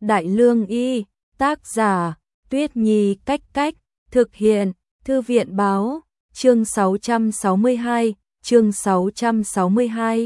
Đại Lương Y, tác giả, Tuyết Nhi Cách Cách, thực hiện, Thư viện Báo, chương 662, chương 662.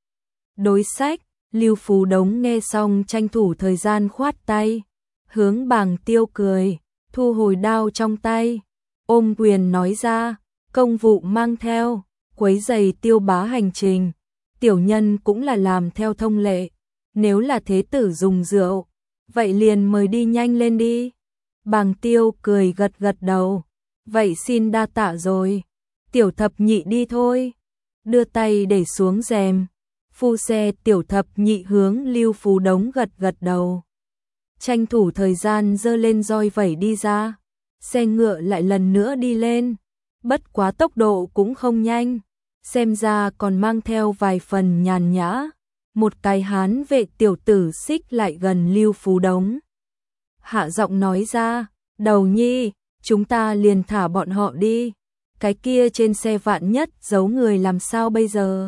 Đối sách, Lưu Phú Đống nghe xong tranh thủ thời gian khoát tay, hướng Bàng Tiêu cười, thu hồi đao trong tay, ôm quyền nói ra, công vụ mang theo, quấy rầy Tiêu bá hành trình, tiểu nhân cũng là làm theo thông lệ, nếu là thế tử dùng rượu, vậy liền mời đi nhanh lên đi. Bàng Tiêu cười gật gật đầu, vậy xin đa tạ rồi, tiểu thập nhị đi thôi, đưa tay để xuống rèm, phu xe tiểu thập nhị hướng Lưu Phú Đống gật gật đầu. Tranh thủ thời gian giơ lên roi vẩy đi ra, xe ngựa lại lần nữa đi lên, bất quá tốc độ cũng không nhanh, xem ra còn mang theo vài phần nhàn nhã. Một cái hán vệ tiểu tử xích lại gần Lưu Phú Đống, hạ giọng nói ra, đầu nhi, chúng ta liền thả bọn họ đi, cái kia trên xe vạn nhất giấu người làm sao bây giờ.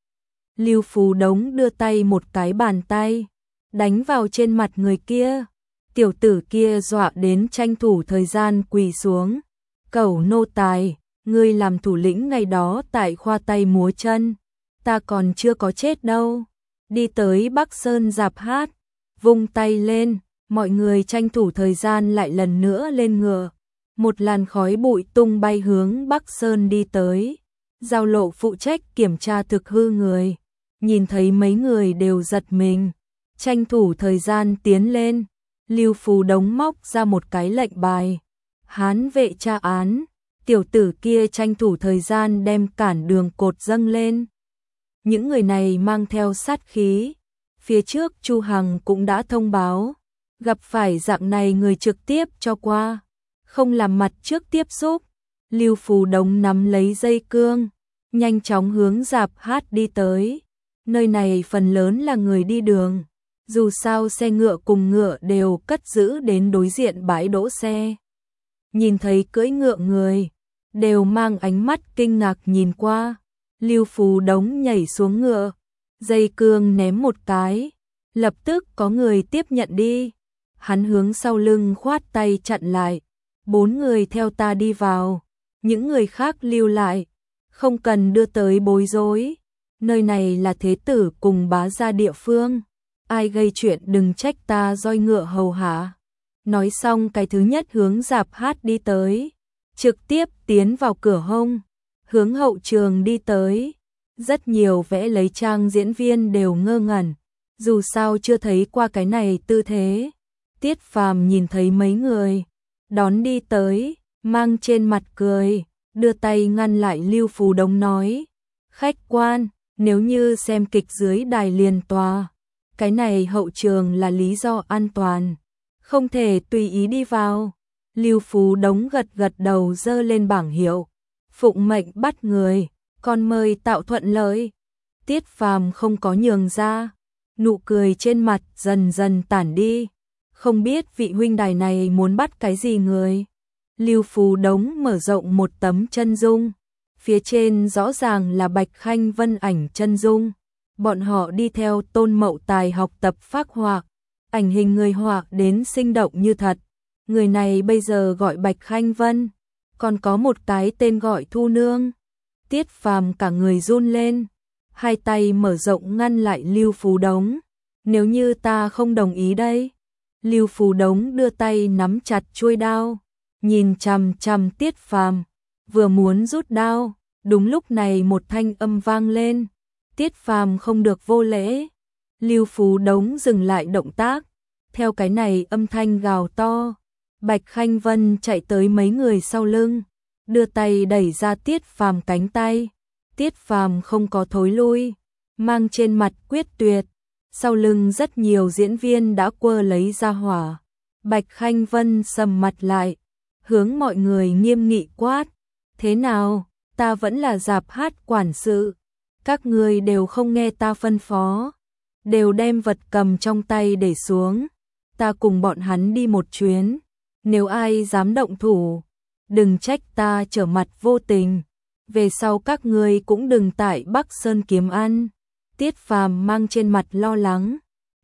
Lưu Phú Đống đưa tay một cái bàn tay, đánh vào trên mặt người kia, tiểu tử kia dọa đến tranh thủ thời gian quỳ xuống, cẩu nô tài, ngươi làm thủ lĩnh ngày đó tại khoa tay múa chân, ta còn chưa có chết đâu. Đi tới Bắc Sơn Giạp Hát, vung tay lên, mọi người tranh thủ thời gian lại lần nữa lên ngựa. Một làn khói bụi tung bay hướng Bắc Sơn đi tới. Giao lộ phụ trách kiểm tra thực hư người, nhìn thấy mấy người đều giật mình, tranh thủ thời gian tiến lên. Lưu Phú Đống móc ra một cái lệnh bài, hán vệ tra án, tiểu tử kia tranh thủ thời gian đem cản đường cột dâng lên. Những người này mang theo sát khí, phía trước Chu Hằng cũng đã thông báo, gặp phải dạng này người trực tiếp cho qua, không làm mặt trước tiếp xúc. Lưu Phú Đống nắm lấy dây cương, nhanh chóng hướng Giạp Hát đi tới, nơi này phần lớn là người đi đường, dù sao xe ngựa cùng ngựa đều cất giữ đến đối diện bãi đỗ xe. Nhìn thấy cưỡi ngựa người, đều mang ánh mắt kinh ngạc nhìn qua. Lưu Phú Đống nhảy xuống ngựa, dây cương ném một cái, lập tức có người tiếp nhận đi. Hắn hướng sau lưng khoát tay chặn lại, 4 người theo ta đi vào, những người khác lưu lại, không cần đưa tới bối rối. Nơi này là thế tử cùng bá gia địa phương, ai gây chuyện đừng trách ta roi ngựa hầu hạ. Nói xong cái thứ nhất hướng Giạp Hát đi tới, trực tiếp tiến vào cửa hông. Hướng hậu trường đi tới, rất nhiều vẽ lấy trang diễn viên đều ngơ ngẩn, dù sao chưa thấy qua cái này tư thế. Tiết Phàm nhìn thấy mấy người đón đi tới, mang trên mặt cười, đưa tay ngăn lại Lưu Phú Đống nói, khách quan, nếu như xem kịch dưới đài liền tòa, cái này hậu trường là lý do an toàn, không thể tùy ý đi vào. Lưu Phú Đống gật gật đầu giơ lên bảng hiệu, phụng mệnh bắt người, con mời tạo thuận lợi. Tiết Phàm không có nhường ra, nụ cười trên mặt dần dần tản đi, không biết vị huynh đài này muốn bắt cái gì người. Lưu Phú Đống mở rộng một tấm chân dung, phía trên rõ ràng là Bạch Khanh Vân ảnh chân dung, bọn họ đi theo Tôn Mậu Tài học tập phác họa, ảnh hình người họa đến sinh động như thật. Người này bây giờ gọi Bạch Khanh Vân, còn có một cái tên gọi Thu Nương. Tiết Phàm cả người run lên, hai tay mở rộng ngăn lại Lưu Phú Đống. Nếu như ta không đồng ý đây. Lưu Phú Đống đưa tay nắm chặt chuôi đao, nhìn chằm chằm Tiết Phàm, vừa muốn rút đao, đúng lúc này một thanh âm vang lên. Tiết Phàm không được vô lễ. Lưu Phú Đống dừng lại động tác, theo cái này âm thanh gào to. Bạch Khanh Vân chạy tới mấy người sau lưng, đưa tay đẩy ra Tiết Phàm cánh tay. Tiết Phàm không có thối lui, mang trên mặt quyết tuyệt. Sau lưng rất nhiều diễn viên đã quơ lấy ra hỏa. Bạch Khanh Vân sầm mặt lại, hướng mọi người nghiêm nghị quát, thế nào, ta vẫn là Giạp Hát quản sự, các người đều không nghe ta phân phó, đều đem vật cầm trong tay để xuống, ta cùng bọn hắn đi một chuyến. Nếu ai dám động thủ, đừng trách ta trở mặt vô tình, về sau các ngươi cũng đừng tại Bắc Sơn kiếm ăn. Tiết Phàm mang trên mặt lo lắng,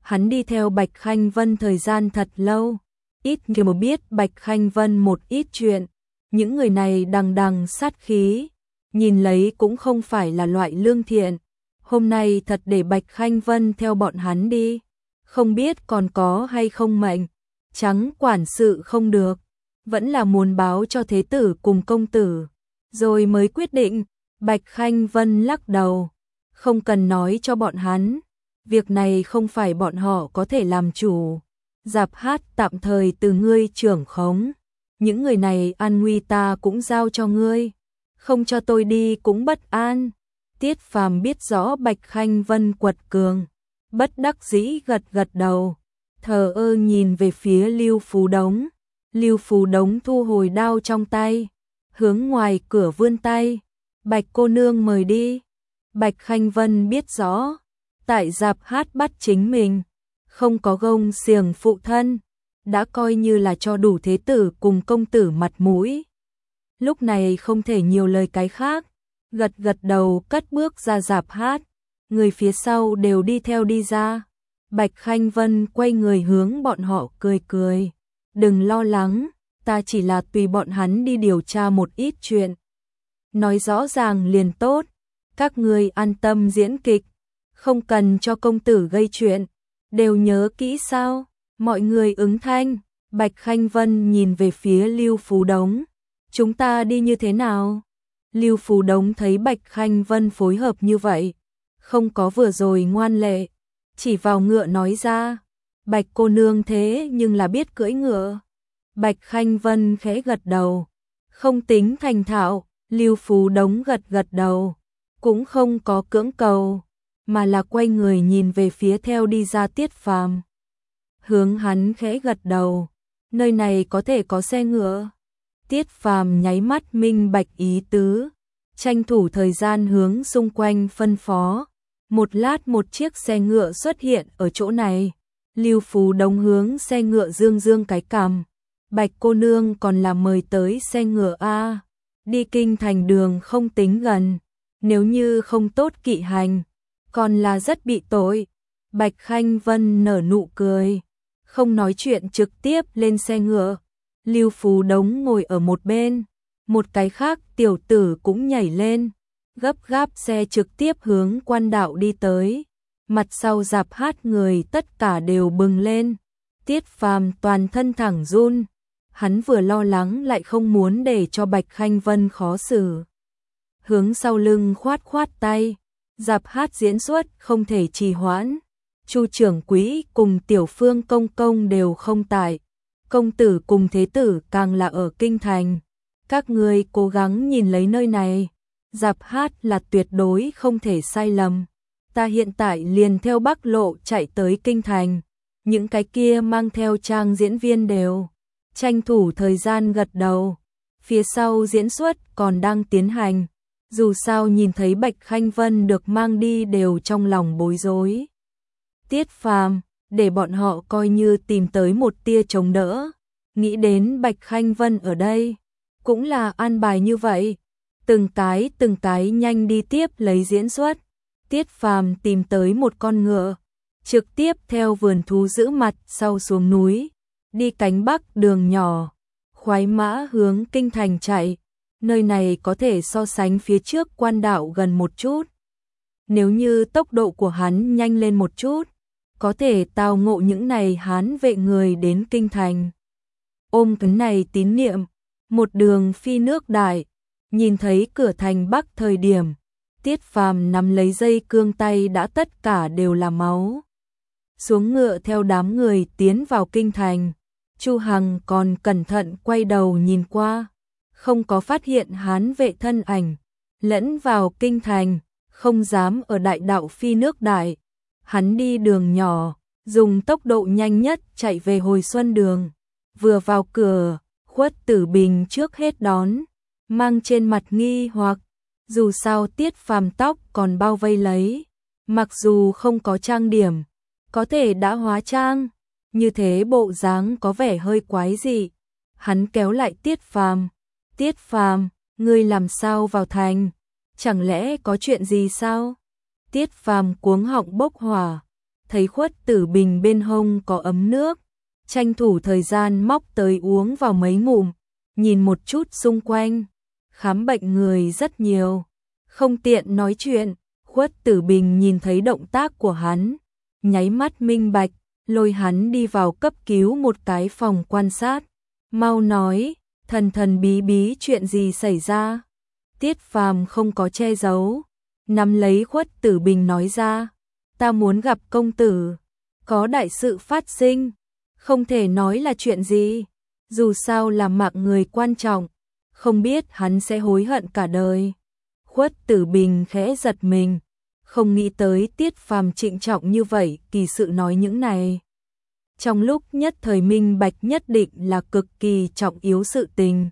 Hắn đi theo Bạch Khanh Vân thời gian thật lâu, ít nhiều biết Bạch Khanh Vân một ít chuyện. Những người này đằng đằng sát khí, nhìn lấy cũng không phải là loại lương thiện. Hôm nay thật để Bạch Khanh Vân theo bọn hắn đi, không biết còn có hay không mệnh. Trắng quản sự không được, vẫn là muốn báo cho thế tử cùng công tử, rồi mới quyết định. Bạch Khanh Vân lắc đầu, không cần nói cho bọn hắn, việc này không phải bọn họ có thể làm chủ. Dạp hát tạm thời từ ngươi trưởng khống, những người này an nguy ta cũng giao cho ngươi, không cho tôi đi cũng bất an. Tiết Phàm biết rõ Bạch Khanh Vân quật cường, bất đắc dĩ gật gật đầu, thờ ơ nhìn về phía Lưu Phú Đống. Lưu Phú Đống thu hồi đao trong tay, hướng ngoài cửa vươn tay. Bạch cô nương mời đi. Bạch Khanh Vân biết rõ, tại dạp hát bắt chính mình, không có gông xiềng phụ thân, đã coi như là cho đủ thế tử cùng công tử mặt mũi. Lúc này không thể nhiều lời cái khác, gật gật đầu cất bước ra dạp hát, người phía sau đều đi theo đi ra. Bạch Khanh Vân quay người hướng bọn họ cười cười, đừng lo lắng, ta chỉ là tùy bọn hắn đi điều tra một ít chuyện. Nói rõ ràng liền tốt, các ngươi an tâm diễn kịch, không cần cho công tử gây chuyện, đều nhớ kỹ sao? Mọi người ứng thanh. Bạch Khanh Vân nhìn về phía Lưu Phú Đống, chúng ta đi như thế nào? Lưu Phú Đống thấy Bạch Khanh Vân phối hợp như vậy, không có vừa rồi ngoan lệ, chỉ vào ngựa nói ra, Bạch cô nương thế nhưng là biết cưỡi ngựa. Bạch Khanh Vân khẽ gật đầu, không tính thành thạo. Lưu Phú Đống gật gật đầu, cũng không có cưỡng cầu, mà là quay người nhìn về phía theo đi ra Tiết Phàm. Hướng hắn khẽ gật đầu, nơi này có thể có xe ngựa. Tiết Phàm nháy mắt minh bạch ý tứ, tranh thủ thời gian hướng xung quanh phân phó. Một lát một chiếc xe ngựa xuất hiện ở chỗ này. Lưu Phú Đống hướng xe ngựa dương dương cái cằm. Bạch cô nương còn là mời tới xe ngựa a. Đi kinh thành đường không tính gần, nếu như không tốt kỵ hành, còn là rất bị tội. Bạch Khanh Vân nở nụ cười, không nói chuyện trực tiếp lên xe ngựa. Lưu Phú Đống ngồi ở một bên, một cái khác tiểu tử cũng nhảy lên, gấp gáp xe trực tiếp hướng quan đạo đi tới. Mặt sau dạp hát người tất cả đều bừng lên, Tiết Phàm toàn thân thẳng run. Hắn vừa lo lắng lại không muốn để cho Bạch Khanh Vân khó xử. Hướng sau lưng khoát khoát tay, dạp hát diễn xuất không thể trì hoãn. Chu trưởng quỹ cùng Tiểu Phương công công đều không tại, công tử cùng thế tử càng là ở kinh thành. Các ngươi cố gắng nhìn lấy nơi này, dạp hát là tuyệt đối không thể sai lầm. Ta hiện tại liền theo Bắc Lộ chạy tới kinh thành, những cái kia mang theo trang diễn viên đều tranh thủ thời gian gật đầu. Phía sau diễn xuất còn đang tiến hành, dù sao nhìn thấy Bạch Khanh Vân được mang đi đều trong lòng bối rối. Tiết Phàm để bọn họ coi như tìm tới một tia chống đỡ, nghĩ đến Bạch Khanh Vân ở đây, cũng là an bài như vậy, từng cái nhanh đi tiếp lấy diễn xuất. Tiết Phàm tìm tới một con ngựa, trực tiếp theo vườn thú giữ mặt sau xuống núi, đi cánh bắc đường nhỏ, khoái mã hướng kinh thành chạy. Nơi này có thể so sánh phía trước quan đạo gần một chút. Nếu như tốc độ của hắn nhanh lên một chút, có thể tao ngộ những này Hán vệ người đến kinh thành. Ôm cái này tín niệm, một đường phi nước đại, nhìn thấy cửa thành bắc thời điểm, Tiết Phàm nắm lấy dây cương tay đã tất cả đều là máu. Xuống ngựa theo đám người tiến vào kinh thành. Chu Hằng còn cẩn thận quay đầu nhìn qua, không có phát hiện Hán vệ thân ảnh, lẫn vào kinh thành, không dám ở đại đạo phi nước đại. Hắn đi đường nhỏ, dùng tốc độ nhanh nhất chạy về Hồi Xuân đường. Vừa vào cửa, Khuất Tử Bình trước hết đón, mang trên mặt nghi hoặc, dù sao Tiết Phàm tóc còn bao vây lấy, mặc dù không có trang điểm, có thể đã hóa trang, như thế bộ dáng có vẻ hơi quái dị. Hắn kéo lại Tiết Phàm, Tiết Phàm, ngươi làm sao vào thành? Chẳng lẽ có chuyện gì sao? Tiết Phàm cuống họng bốc hỏa, thấy Khuất Tử Bình bên hông có ấm nước, tranh thủ thời gian móc tới uống vào mấy ngụm, nhìn một chút xung quanh, khám bệnh người rất nhiều, không tiện nói chuyện. Khuất Tử Bình nhìn thấy động tác của hắn, nháy mắt minh bạch, lôi hắn đi vào cấp cứu một cái phòng quan sát. Mau nói, thần thần bí bí chuyện gì xảy ra? Tiết Phàm không có che giấu, nắm lấy Khuất Tử Bình nói ra, ta muốn gặp công tử, có đại sự phát sinh, không thể nói là chuyện gì, dù sao là mạng người quan trọng, không biết hắn sẽ hối hận cả đời. Khuất Tử Bình khẽ giật mình, không nghĩ tới Tiết Phàm trịnh trọng như vậy, kỳ sự nói những này. Trong lúc nhất thời minh bạch nhất định là cực kỳ trọng yếu sự tình.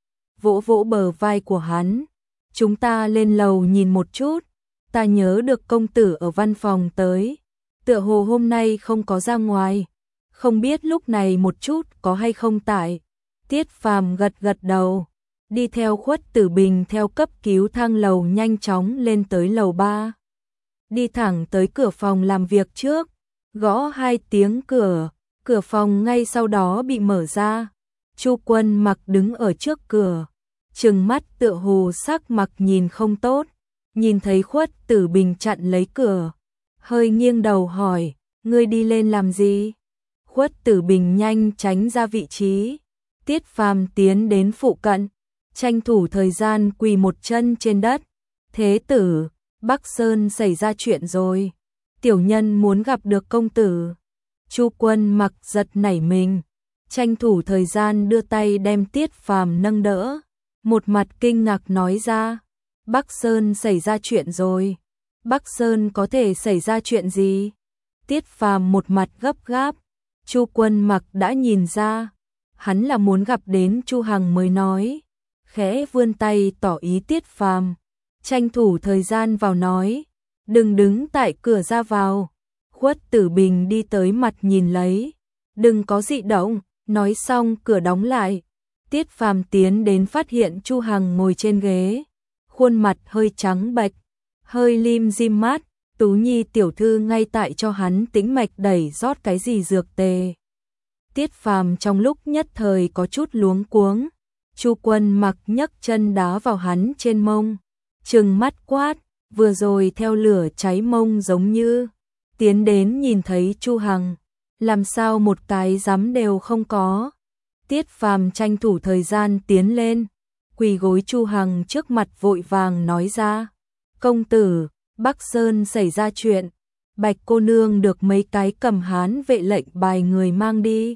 Vỗ vỗ bờ vai của hắn, chúng ta lên lầu nhìn một chút, ta nhớ được công tử ở văn phòng tới, tựa hồ hôm nay không có ra ngoài, không biết lúc này một chút có hay không tại. Tiết Phàm gật gật đầu, đi theo Khuất Tử Bình theo cấp cứu thang lầu nhanh chóng lên tới lầu 3. Đi thẳng tới cửa phòng làm việc trước, gõ 2 tiếng cửa, cửa phòng ngay sau đó bị mở ra. Chu Quân Mặc đứng ở trước cửa, trừng mắt tựa hồ sắc mặt nhìn không tốt, nhìn thấy Khuất Tử Bình chặn lấy cửa, hơi nghiêng đầu hỏi, ngươi đi lên làm gì? Khuất Tử Bình nhanh tránh ra vị trí, Tiết Phàm tiến đến phụ cận, tranh thủ thời gian quỳ một chân trên đất, thế tử, Bắc Sơn xảy ra chuyện rồi, tiểu nhân muốn gặp được công tử. Chu Quân Mặc giật nảy mình, tranh thủ thời gian đưa tay đem Tiết Phàm nâng đỡ, một mặt kinh ngạc nói ra, Bắc Sơn xảy ra chuyện rồi, Bắc Sơn có thể xảy ra chuyện gì? Tiết Phàm một mặt gấp gáp, Chu Quân Mặc đã nhìn ra, hắn là muốn gặp đến Chu Hằng mới nói, khẽ vươn tay tỏ ý Tiết Phàm, tranh thủ thời gian vào nói, đừng đứng tại cửa ra vào. Khuất Tử Bình đi tới mặt nhìn lấy, đừng có dị động, nói xong cửa đóng lại. Tiết Phàm tiến đến phát hiện Chu Hằng ngồi trên ghế, khuôn mặt hơi trắng bệch, hơi lim dim mắt, Tú Nhi tiểu thư ngay tại cho hắn tĩnh mạch đẩy rót cái gì dược tề. Tiết Phàm trong lúc nhất thời có chút luống cuống, Chu Quân Mặc nhấc chân đá vào hắn trên mông, trừng mắt quát, vừa rồi theo lửa cháy mông giống như, tiến đến nhìn thấy Chu Hằng, làm sao một cái dám đều không có. Tiết Phàm tranh thủ thời gian tiến lên, quỳ gối Chu Hằng trước mặt vội vàng nói ra, công tử, Bắc Sơn xảy ra chuyện, Bạch cô nương được mấy cái cầm hán vệ lệnh bài người mang đi.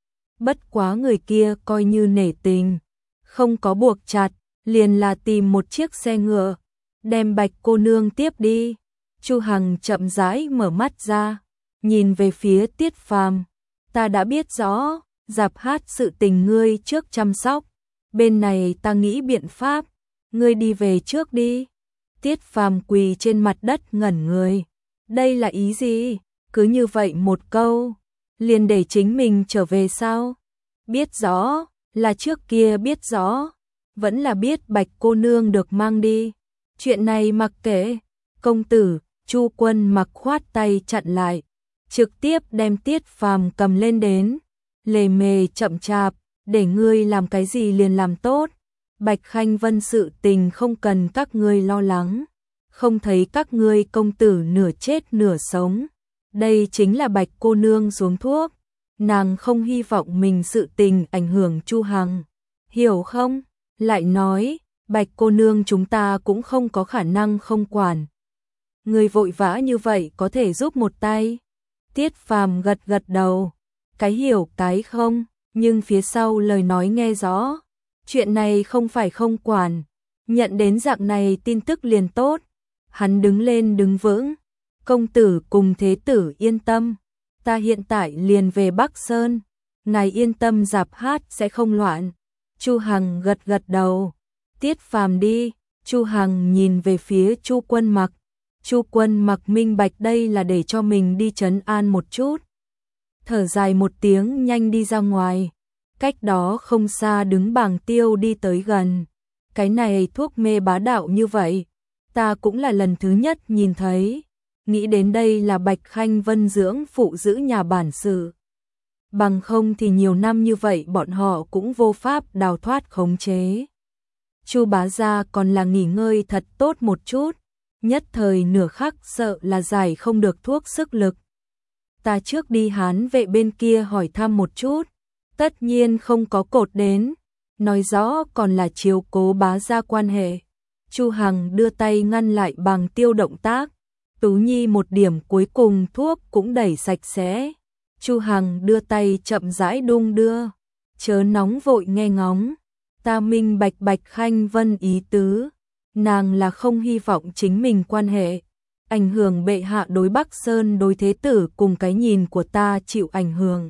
Bất quá người kia coi như nể tình, không có buộc chặt, liền là tìm một chiếc xe ngựa, đem Bạch cô nương tiếp đi. Chu Hằng chậm rãi mở mắt ra, nhìn về phía Tiết Phàm, ta đã biết rõ, dạp hát sự tình ngươi trước chăm sóc, bên này ta nghĩ biện pháp, ngươi đi về trước đi. Tiết Phàm quỳ trên mặt đất ngẩn người, đây là ý gì? Cứ như vậy một câu, liền để chính mình trở về sao? Biết rõ, là trước kia biết rõ, vẫn là biết Bạch cô nương được mang đi. Chuyện này mặc kệ, công tử. Chu Quân Mặc khoát tay chặn lại, trực tiếp đem Tiết Phàm cầm lên đến, lề mề chậm chạp, để ngươi làm cái gì liền làm tốt. Bạch Khanh Vân sự tình không cần các ngươi lo lắng, không thấy các ngươi công tử nửa chết nửa sống. Đây chính là Bạch cô nương xuống thuốc, nàng không hy vọng mình sự tình ảnh hưởng Chu Hằng, hiểu không? Lại nói, Bạch cô nương chúng ta cũng không có khả năng không quản. Người vội vã như vậy có thể giúp một tay. Tiết Phàm gật gật đầu, cái hiểu cái không, nhưng phía sau lời nói nghe rõ. Chuyện này không phải không quản, nhận đến dạng này tin tức liền tốt. Hắn đứng lên đứng vững, công tử cùng thế tử yên tâm, ta hiện tại liền về Bắc Sơn, ngài yên tâm dạp hát sẽ không loạn. Chu Hằng gật gật đầu, Tiết Phàm đi. Chu Hằng nhìn về phía Chu Quân Mặc. Chu Quân Mặc minh bạch đây là để cho mình đi trấn an một chút. Thở dài một tiếng nhanh đi ra ngoài. Cách đó không xa đứng Bàng Tiêu đi tới gần. Cái này thuốc mê bá đạo như vậy, ta cũng là lần thứ nhất nhìn thấy. nghĩ đến đây là Bạch Khanh Vân dưỡng phụ giữ nhà bản sự. Bằng không thì nhiều năm như vậy bọn họ cũng vô pháp đào thoát khống chế. Chu bá gia còn là nghỉ ngơi thật tốt một chút, nhất thời nửa khắc sợ là giải không được thuốc sức lực. Ta trước đi Hán vệ bên kia hỏi thăm một chút, tất nhiên không có cột đến, nói rõ còn là chiếu cố bá gia quan hệ. Chu Hằng đưa tay ngăn lại Bàng Tiêu động tác, Tú Nhi một điểm cuối cùng thuốc cũng đẩy sạch sẽ. Chu Hằng đưa tay chậm rãi đung đưa, chớ nóng vội nghe ngóng, ta minh bạch Bạch Khanh Vân ý tứ, nàng là không hy vọng chính mình quan hệ ảnh hưởng bệ hạ đối Bắc Sơn đối thế tử cùng cái nhìn của ta chịu ảnh hưởng.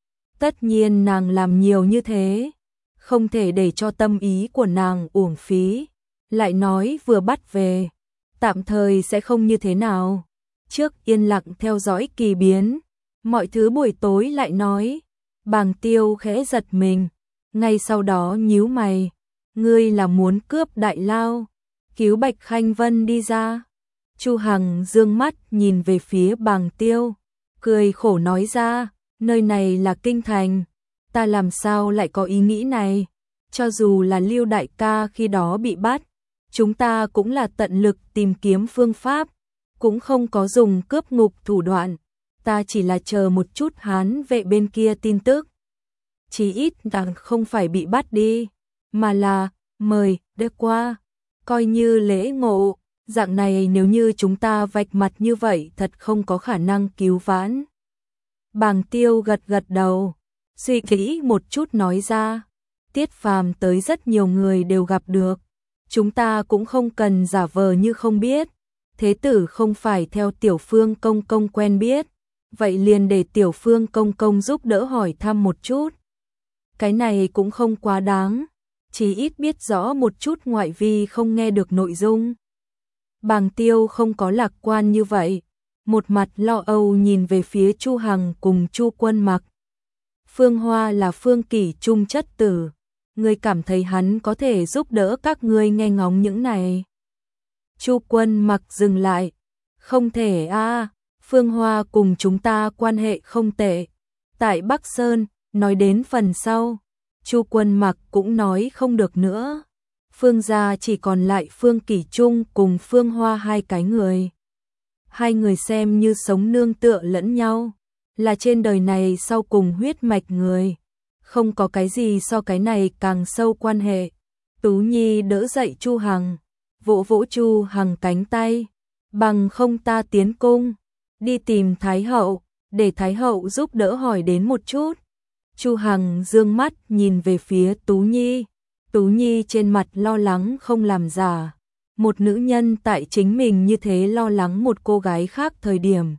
Tất nhiên nàng làm nhiều như thế, không thể để cho tâm ý của nàng uổng phí, lại nói vừa bắt về, tạm thời sẽ không như thế nào. Trước yên lặng theo dõi kỳ biến, mọi thứ buổi tối lại nói. Bàng Tiêu khẽ giật mình, ngay sau đó nhíu mày, ngươi là muốn cướp đại lao, cứu Bạch Khanh Vân đi ra. Chu Hằng dương mắt nhìn về phía Bàng Tiêu, cười khổ nói ra, nơi này là kinh thành, ta làm sao lại có ý nghĩ này, cho dù là Lưu đại ca khi đó bị bắt, chúng ta cũng là tận lực tìm kiếm phương pháp, cũng không có dùng cướp ngục thủ đoạn, ta chỉ là chờ một chút Hán vệ bên kia tin tức. Chí ít nàng không phải bị bắt đi, mà là mời đưa qua, coi như lễ ngộ, dạng này nếu như chúng ta vạch mặt như vậy thật không có khả năng cứu vãn. Bàng Tiêu gật gật đầu, suy nghĩ một chút nói ra, Tiết Phàm tới rất nhiều người đều gặp được, chúng ta cũng không cần giả vờ như không biết, thế tử không phải theo Tiểu Phương công công quen biết, vậy liền để Tiểu Phương công công giúp đỡ hỏi thăm một chút. Cái này cũng không quá đáng, chỉ ít biết rõ một chút ngoại vi không nghe được nội dung. Bàng Tiêu không có lạc quan như vậy, một mặt lo âu nhìn về phía Chu Hằng cùng Chu Quân Mặc. Phương Hoa là Phương Kỷ trung chất tử, ngươi cảm thấy hắn có thể giúp đỡ các ngươi nghe ngóng những này. Chu Quân Mặc dừng lại, không thể a, Phương Hoa cùng chúng ta quan hệ không tệ. Tại Bắc Sơn, nói đến phần sau, Chu Quân Mặc cũng nói không được nữa. Phương gia chỉ còn lại Phương Kỷ Trung cùng Phương Hoa hai cái người. Hai người xem như sống nương tựa lẫn nhau, là trên đời này sau cùng huyết mạch người. Không có cái gì so cái này càng sâu quan hệ. Tú Nhi đỡ dậy Chu Hằng, vỗ vỗ Chu Hằng cánh tay, bằng không ta tiến cung, đi tìm Thái hậu, để Thái hậu giúp đỡ hỏi đến một chút. Chu Hằng dương mắt nhìn về phía Tú Nhi. Tú Nhi trên mặt lo lắng không làm giả. Một nữ nhân tại chính mình như thế lo lắng một cô gái khác thời điểm.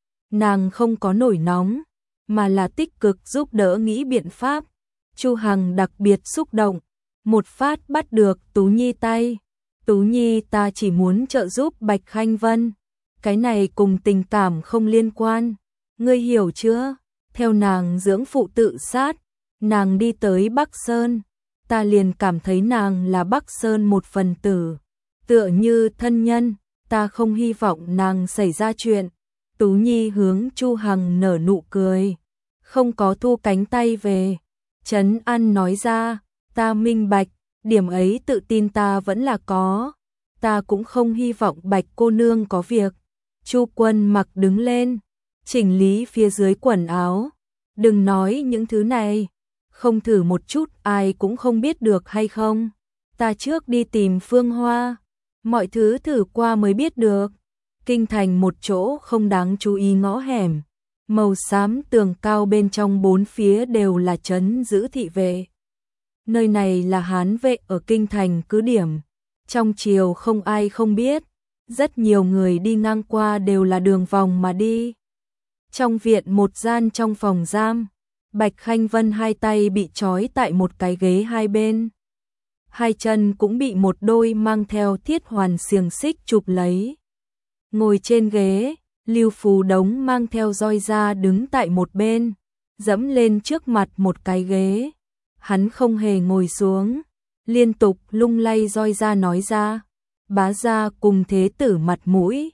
Nàng không có nổi nóng, mà là tích cực giúp đỡ nghĩ biện pháp. Chu Hằng đặc biệt xúc động, một phát bắt được Tú Nhi tay. Tú Nhi, ta chỉ muốn trợ giúp Bạch Khanh Vân. Cái này cùng tình cảm không liên quan. Ngươi hiểu chưa? Theo nàng dưỡng phụ tự sát, nàng đi tới Bắc Sơn. Ta liền cảm thấy nàng là Bắc Sơn một phần tử, tựa như thân nhân, ta không hy vọng nàng xảy ra chuyện. Tú Nhi hướng Chu Hằng nở nụ cười, không có thu cánh tay về, trấn an nói ra, ta minh bạch, điểm ấy tự tin ta vẫn là có, ta cũng không hy vọng Bạch cô nương có việc. Chu Quân Mặc đứng lên, chỉnh lý phía dưới quần áo, đừng nói những thứ này. Không thử một chút ai cũng không biết được hay không. Ta trước đi tìm Phương Hoa, mọi thứ thử qua mới biết được. Kinh thành một chỗ không đáng chú ý ngõ hẻm, màu xám tường cao bên trong bốn phía đều là trấn giữ thị vệ. Nơi này là Hán vệ ở kinh thành cứ điểm, trong triều không ai không biết, rất nhiều người đi ngang qua đều là đường vòng mà đi. Trong viện một gian trong phòng giam, Bạch Khanh Vân hai tay bị trói tại một cái ghế hai bên. Hai chân cũng bị một đôi mang theo thiết hoàn xiềng xích chụp lấy. Ngồi trên ghế, Lưu Phú Đống mang theo roi ra đứng tại một bên, dẫm lên trước mặt một cái ghế. Hắn không hề ngồi xuống, liên tục lung lay roi ra nói ra, bá gia cùng thế tử mặt mũi,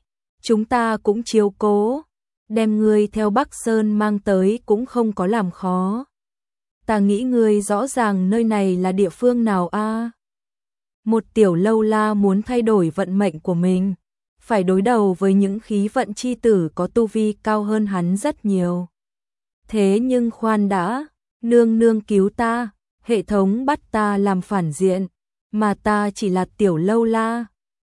chúng ta cũng chiếu cố, đem ngươi theo Bắc Sơn mang tới cũng không có làm khó. Ta nghĩ ngươi rõ ràng nơi này là địa phương nào a? Một tiểu lâu la muốn thay đổi vận mệnh của mình, phải đối đầu với những khí vận chi tử có tu vi cao hơn hắn rất nhiều. Thế nhưng khoan đã, nương nương cứu ta, hệ thống bắt ta làm phản diện, mà ta chỉ là tiểu lâu la,